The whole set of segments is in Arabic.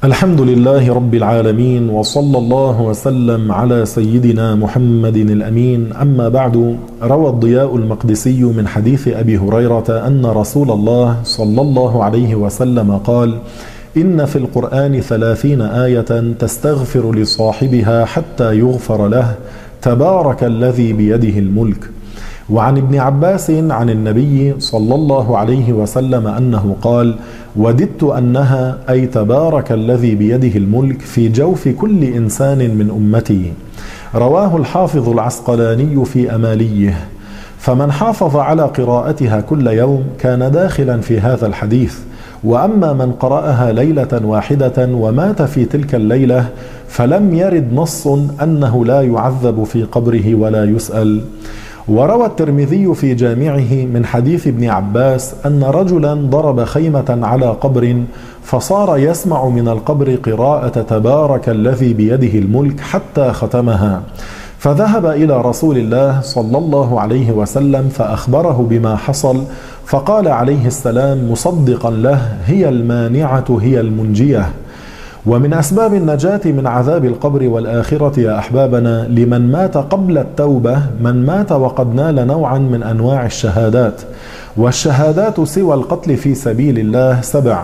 الحمد لله رب العالمين، وصلى الله وسلم على سيدنا محمد الأمين. أما بعد، روى الضياء المقدسي من حديث أبي هريرة أن رسول الله صلى الله عليه وسلم قال: إن في القرآن 30 آية تستغفر لصاحبها حتى يغفر له، تبارك الذي بيده الملك. وعن ابن عباس عن النبي صلى الله عليه وسلم أنه قال: وددت أنها أي تبارك الذي بيده الملك في جوف كل إنسان من أمتي. رواه الحافظ العسقلاني في أماليه. فمن حافظ على قراءتها كل يوم كان داخلا في هذا الحديث. وأما من قرأها ليلة واحدة ومات في تلك الليلة فلم يرد نص أنه لا يعذب في قبره ولا يسأل. وروى الترمذي في جامعه من حديث ابن عباس أن رجلا ضرب خيمة على قبر فصار يسمع من القبر قراءة تبارك الذي بيده الملك حتى ختمها، فذهب إلى رسول الله صلى الله عليه وسلم فأخبره بما حصل، فقال عليه السلام مصدقا له: هي المانعة هي المنجية. ومن أسباب النجاة من عذاب القبر والآخرة يا أحبابنا لمن مات قبل التوبة من مات وقد نال نوعا من أنواع الشهادات. والشهادات سوى القتل في سبيل الله 7: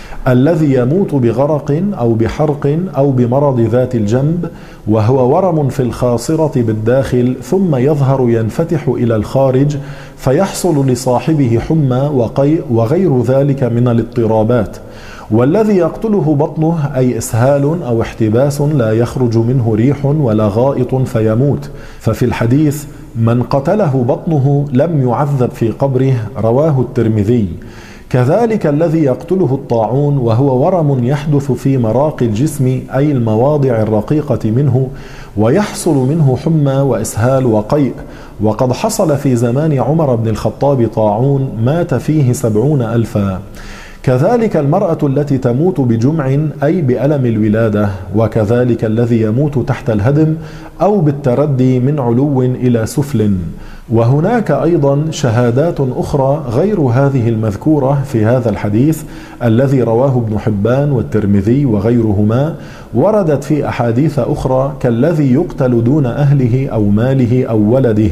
الذي يموت بغرق أو بحرق أو بمرض ذات الجنب، وهو ورم في الخاصرة بالداخل ثم يظهر ينفتح إلى الخارج فيحصل لصاحبه حمى وقيء وغير ذلك من الاضطرابات. والذي يقتله بطنه أي إسهال أو احتباس لا يخرج منه ريح ولا غائط فيموت، ففي الحديث: من قتله بطنه لم يعذب في قبره، رواه الترمذي. كذلك الذي يقتله الطاعون وهو ورم يحدث في مراقي الجسم أي المواضع الرقيقة منه، ويحصل منه حمى وإسهال وقيء. وقد حصل في زمان عمر بن الخطاب طاعون مات فيه 70,000. كذلك المرأة التي تموت بجمع أي بألم الولادة، وكذلك الذي يموت تحت الهدم أو بالتردي من علو إلى سفل. وهناك أيضا شهادات أخرى غير هذه المذكورة في هذا الحديث الذي رواه ابن حبان والترمذي وغيرهما، وردت في أحاديث أخرى كالذي يقتل دون أهله أو ماله أو ولده.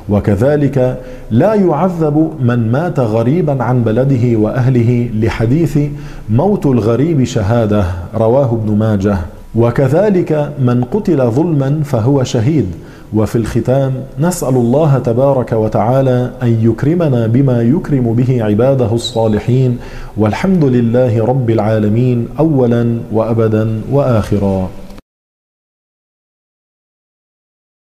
وكذلك لا يعذب من مات غريبا عن بلده وأهله لحديث موت الغريب شهادة، رواه ابن ماجه. وكذلك من قتل ظلما فهو شهيد. وفي الختام نسأل الله تبارك وتعالى أن يكرمنا بما يكرم به عباده الصالحين، والحمد لله رب العالمين أولا وأبدا وآخرا.